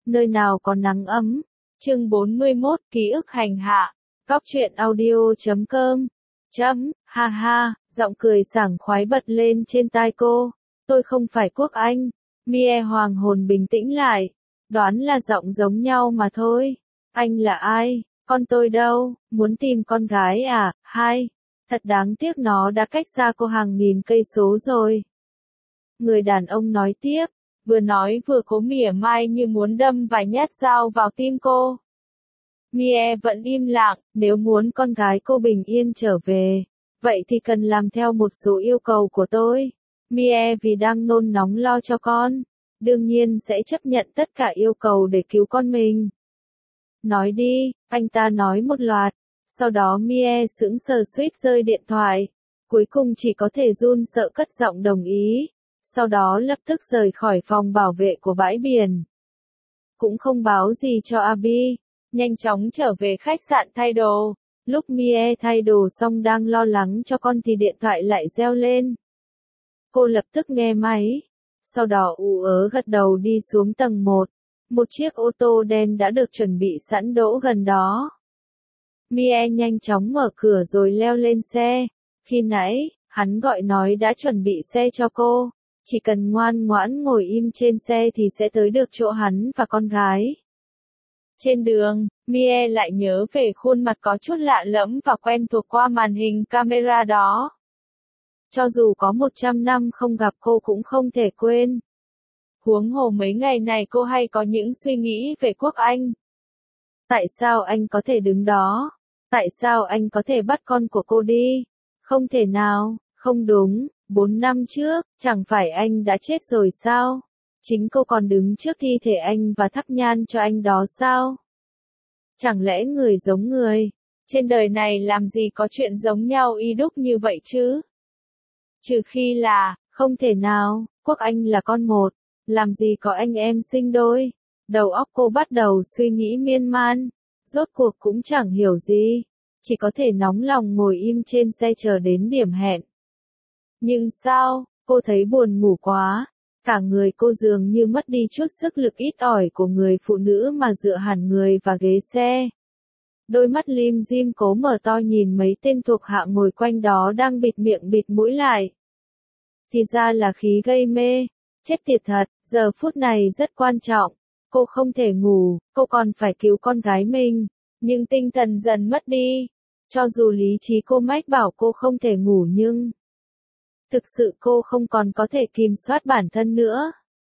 nơi nào có nắng ấm. Chương 41, ký ức hành hạ. Góc truyện audio.com. Ha ha, giọng cười sảng khoái bật lên trên tai cô. Tôi không phải Quốc Anh. Mie hoàng hồn bình tĩnh lại. Đoán là giọng giống nhau mà thôi. Anh là ai? Con tôi đâu? Muốn tìm con gái à? Hai. Thật đáng tiếc nó đã cách xa cô hàng nghìn cây số rồi. Người đàn ông nói tiếp, vừa nói vừa cố mỉa mai như muốn đâm vài nhát dao vào tim cô. Mie vẫn im lặng, nếu muốn con gái cô bình yên trở về, vậy thì cần làm theo một số yêu cầu của tôi. Mie vì đang nôn nóng lo cho con, đương nhiên sẽ chấp nhận tất cả yêu cầu để cứu con mình. Nói đi, anh ta nói một loạt, sau đó Mie sững sờ suýt rơi điện thoại, cuối cùng chỉ có thể run sợ cất giọng đồng ý, sau đó lập tức rời khỏi phòng bảo vệ của bãi biển. Cũng không báo gì cho Abby, nhanh chóng trở về khách sạn thay đồ. Lúc Mie thay đồ xong đang lo lắng cho con thì điện thoại lại reo lên. Cô lập tức nghe máy, sau đó ú ớ gật đầu đi xuống tầng 1. Một chiếc ô tô đen đã được chuẩn bị sẵn đỗ gần đó. Mie nhanh chóng mở cửa rồi leo lên xe. Khi nãy, hắn gọi nói đã chuẩn bị xe cho cô, chỉ cần ngoan ngoãn ngồi im trên xe thì sẽ tới được chỗ hắn và con gái. Trên đường, Mie lại nhớ về khuôn mặt có chút lạ lẫm và quen thuộc qua màn hình camera đó. Cho dù có 100 năm không gặp cô cũng không thể quên. Huống hồ mấy ngày này cô hay có những suy nghĩ về Quốc Anh. Tại sao anh có thể đứng đó? Tại sao anh có thể bắt con của cô đi? Không thể nào, không đúng, 4 năm trước, chẳng phải anh đã chết rồi sao? Chính cô còn đứng trước thi thể anh và thắp nhang cho anh đó sao? Chẳng lẽ người giống người? Trên đời này làm gì có chuyện giống nhau y đúc như vậy chứ? Trừ khi là, không thể nào, Quốc Anh là con một, làm gì có anh em sinh đôi? Đầu óc cô bắt đầu suy nghĩ miên man, rốt cuộc cũng chẳng hiểu gì, chỉ có thể nóng lòng ngồi im trên xe chờ đến điểm hẹn. Nhưng sao, cô thấy buồn ngủ quá, cả người cô dường như mất đi chút sức lực ít ỏi của người phụ nữ mà dựa hẳn người vào ghế xe. Đôi mắt lim dim cố mở to nhìn mấy tên thuộc hạ ngồi quanh đó đang bịt miệng bịt mũi lại. Thì ra là khí gây mê, chết tiệt thật, giờ phút này rất quan trọng, cô không thể ngủ, cô còn phải cứu con gái mình, nhưng tinh thần dần mất đi, cho dù lý trí cô mách bảo cô không thể ngủ nhưng thực sự cô không còn có thể kiểm soát bản thân nữa.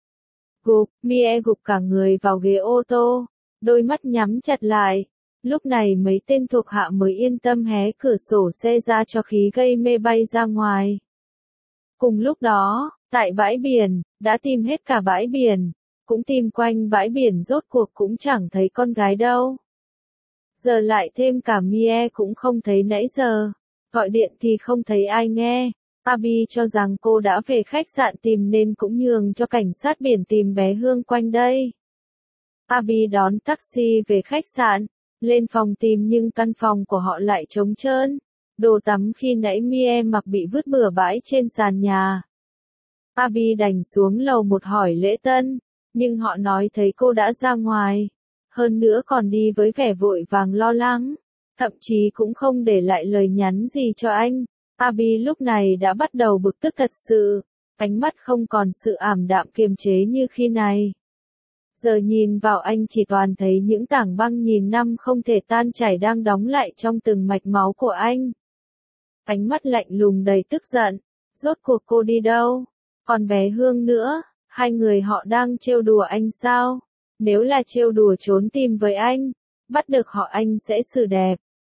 Mie gục cả người vào ghế ô tô, đôi mắt nhắm chặt lại. Lúc này mấy tên thuộc hạ mới yên tâm hé cửa sổ xe ra cho khí gây mê bay ra ngoài. Cùng lúc đó, tại bãi biển, đã tìm hết cả bãi biển, cũng tìm quanh bãi biển rốt cuộc cũng chẳng thấy con gái đâu. Giờ lại thêm cả Mie cũng không thấy nãy giờ, gọi điện thì không thấy ai nghe. Abby cho rằng cô đã về khách sạn tìm nên cũng nhường cho cảnh sát biển tìm bé Hương quanh đây. Abby đón taxi về khách sạn, lên phòng tìm nhưng căn phòng của họ lại trống trơn. Đồ tắm khi nãy Mie mặc bị vứt bừa bãi trên sàn nhà. Abby đành xuống lầu một hỏi lễ tân, nhưng họ nói thấy cô đã ra ngoài. Hơn nữa còn đi với vẻ vội vàng lo lắng, thậm chí cũng không để lại lời nhắn gì cho anh. Abby lúc này đã bắt đầu bực tức thật sự, ánh mắt không còn sự ảm đạm kiềm chế như khi này. Giờ nhìn vào anh chỉ toàn thấy những tảng băng nghìn năm không thể tan chảy đang đóng lại trong từng mạch máu của anh. Ánh mắt lạnh lùng đầy tức giận, rốt cuộc cô đi đâu? Còn bé Hương nữa, hai người họ đang trêu đùa anh sao? Nếu là trêu đùa trốn tìm với anh, bắt được họ anh sẽ xử đẹp.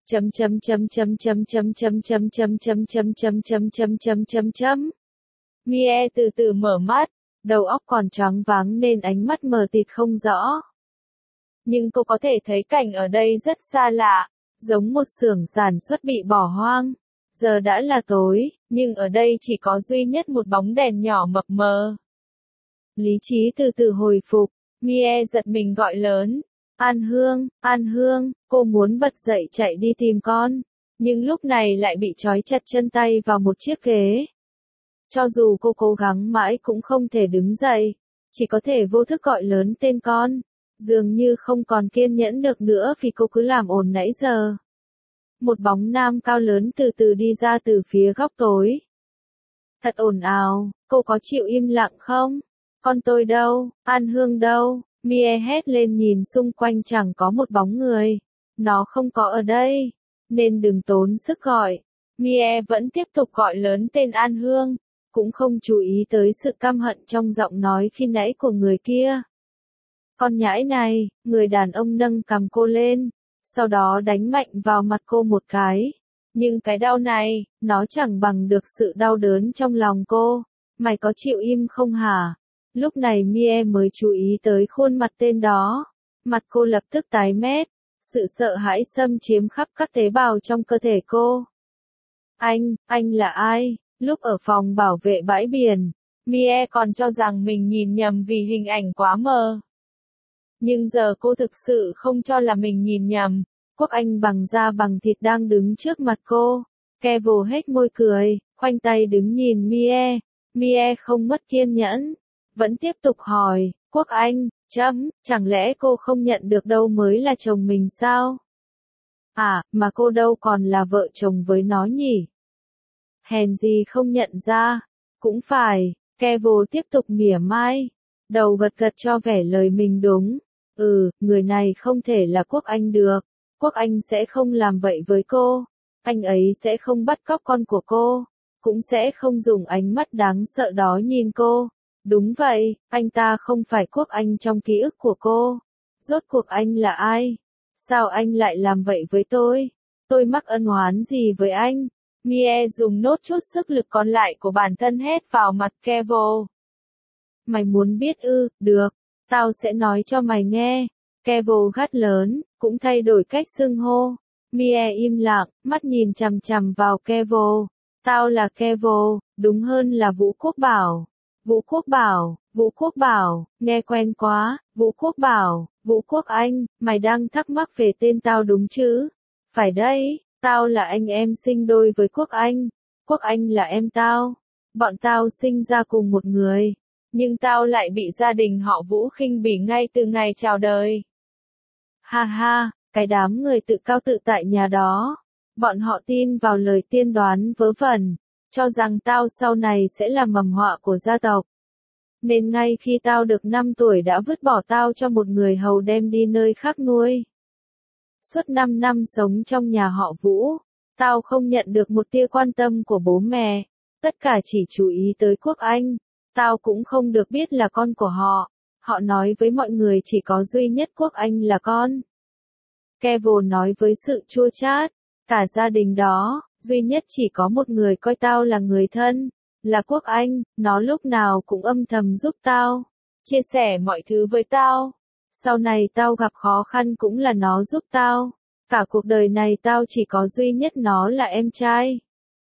Mie từ từ mở mắt, đầu óc còn choáng váng nên ánh mắt mờ tịt không rõ. Nhưng cô có thể thấy cảnh ở đây rất xa lạ, giống một xưởng sản xuất bị bỏ hoang. Giờ đã là tối, nhưng ở đây chỉ có duy nhất một bóng đèn nhỏ mập mờ. Lý trí từ từ hồi phục, Mie giật mình gọi lớn. An Hương, cô muốn bật dậy chạy đi tìm con, nhưng lúc này lại bị trói chặt chân tay vào một chiếc ghế. Cho dù cô cố gắng mãi cũng không thể đứng dậy, chỉ có thể vô thức gọi lớn tên con. dường như không còn kiên nhẫn được nữa vì cô cứ làm ồn nãy giờ. Một bóng nam cao lớn từ từ đi ra từ phía góc tối. Thật ồn ào, cô có chịu im lặng không? Con tôi đâu, An Hương đâu? Mie hét lên nhìn xung quanh chẳng có một bóng người. Nó không có ở đây, nên đừng tốn sức gọi. Mie vẫn tiếp tục gọi lớn tên An Hương, cũng không chú ý tới sự căm hận trong giọng nói khi nãy của người kia. Con nhãi này, người đàn ông nâng cằm cô lên, sau đó đánh mạnh vào mặt cô một cái. Nhưng cái đau này, nó chẳng bằng được sự đau đớn trong lòng cô. Mày có chịu im không hả? Lúc này Mie mới chú ý tới khuôn mặt tên đó. Mặt cô lập tức tái mét. Sự sợ hãi xâm chiếm khắp các tế bào trong cơ thể cô. Anh là ai? Lúc ở phòng bảo vệ bãi biển, Mie còn cho rằng mình nhìn nhầm vì hình ảnh quá mờ. Nhưng giờ cô thực sự không cho là mình nhìn nhầm. Quốc Anh bằng da bằng thịt đang đứng trước mặt cô. Kevo hết môi cười, khoanh tay đứng nhìn Mie. Mie không mất kiên nhẫn, vẫn tiếp tục hỏi, Quốc Anh, chẳng lẽ cô không nhận được đâu mới là chồng mình sao? À, mà cô đâu còn là vợ chồng với nó nhỉ? Hèn gì không nhận ra, cũng phải, Kevo tiếp tục mỉa mai, đầu gật gật cho vẻ lời mình đúng. Người này không thể là Quốc Anh được. Quốc Anh sẽ không làm vậy với cô. Anh ấy sẽ không bắt cóc con của cô. Cũng sẽ không dùng ánh mắt đáng sợ đó nhìn cô. Đúng vậy, anh ta không phải Quốc Anh trong ký ức của cô. Rốt cuộc anh là ai? Sao anh lại làm vậy với tôi? Tôi mắc ân oán gì với anh? Mie dùng nốt chút sức lực còn lại của bản thân hét vào mặt Kevo. Mày muốn biết ư? Được, tao sẽ nói cho mày nghe. Kevo gắt lớn, cũng thay đổi cách xưng hô. Mie im lặng, mắt nhìn chằm chằm vào Kevo. Tao là Kevo, đúng hơn là Vũ Quốc Bảo. Vũ Quốc Bảo, nghe quen quá. Vũ Quốc Bảo, Vũ Quốc Anh, mày đang thắc mắc về tên tao đúng chứ? Phải đấy, tao là anh em sinh đôi với Quốc Anh. Quốc Anh là em tao. Bọn tao sinh ra cùng một người. Nhưng tao lại bị gia đình họ Vũ khinh bỉ ngay từ ngày chào đời. Ha ha, cái đám người tự cao tự tại nhà đó. Bọn họ tin vào lời tiên đoán vớ vẩn, cho rằng tao sau này sẽ là mầm họa của gia tộc. Nên ngay khi tao được 5 tuổi đã vứt bỏ tao cho một người hầu đem đi nơi khác nuôi. Suốt 5 năm sống trong nhà họ Vũ, tao không nhận được một tia quan tâm của bố mẹ, tất cả chỉ chú ý tới Quốc Anh. Tao cũng không được biết là con của họ. Họ nói với mọi người chỉ có duy nhất Quốc Anh là con. Kevo nói với sự chua chát. Cả gia đình đó, duy nhất chỉ có một người coi tao là người thân, là Quốc Anh. Nó lúc nào cũng âm thầm giúp tao, chia sẻ mọi thứ với tao. Sau này tao gặp khó khăn cũng là nó giúp tao. Cả cuộc đời này tao chỉ có duy nhất nó là em trai.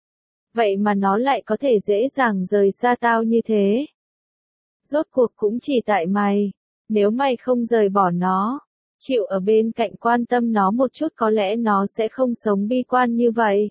Vậy mà nó lại có thể dễ dàng rời xa tao như thế. Rốt cuộc cũng chỉ tại mày. Nếu mày không rời bỏ nó, chịu ở bên cạnh quan tâm nó một chút có lẽ nó sẽ không sống bi quan như vậy.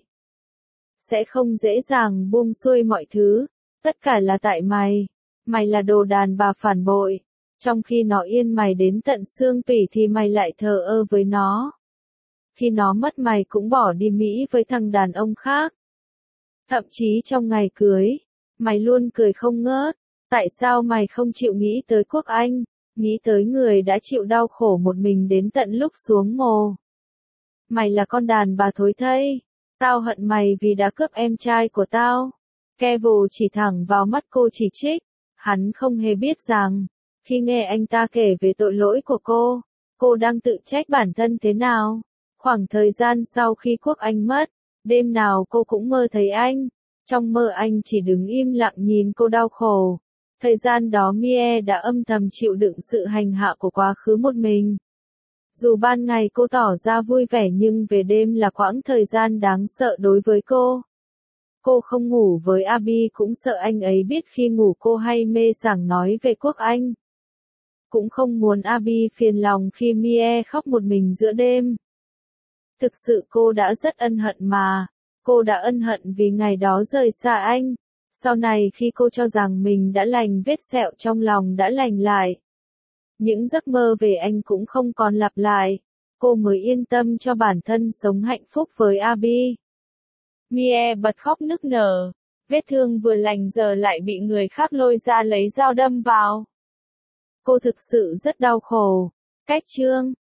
Sẽ không dễ dàng buông xuôi mọi thứ. Tất cả là tại mày. Mày là đồ đàn bà phản bội. Trong khi nó yên mày đến tận xương tủy thì mày lại thờ ơ với nó. Khi nó mất mày cũng bỏ đi Mỹ với thằng đàn ông khác. Thậm chí trong ngày cưới, mày luôn cười không ngớt. Tại sao mày không chịu nghĩ tới Quốc Anh, nghĩ tới người đã chịu đau khổ một mình đến tận lúc xuống mồ? Mày là con đàn bà thối thây. Tao hận mày vì đã cướp em trai của tao. Kevo chỉ thẳng vào mắt cô chỉ trích. Hắn không hề biết rằng, khi nghe anh ta kể về tội lỗi của cô đang tự trách bản thân thế nào. Khoảng thời gian sau khi Quốc Anh mất, đêm nào cô cũng mơ thấy anh. Trong mơ anh chỉ đứng im lặng nhìn cô đau khổ. Thời gian đó Mie đã âm thầm chịu đựng sự hành hạ của quá khứ một mình. Dù ban ngày cô tỏ ra vui vẻ nhưng về đêm là quãng thời gian đáng sợ đối với cô. Cô không ngủ với Abi cũng sợ anh ấy biết khi ngủ cô hay mê sảng nói về Quốc Anh. Cũng không muốn Abi phiền lòng khi Mie khóc một mình giữa đêm. Thực sự cô đã rất ân hận mà. Cô đã ân hận vì ngày đó rời xa anh. Sau này khi cô cho rằng mình đã lành vết sẹo trong lòng đã lành lại. Những giấc mơ về anh cũng không còn lặp lại. Cô mới yên tâm cho bản thân sống hạnh phúc với Abby. Mie bật khóc nức nở. Vết thương vừa lành giờ lại bị người khác lôi ra lấy dao đâm vào. Cô thực sự rất đau khổ. Cách chương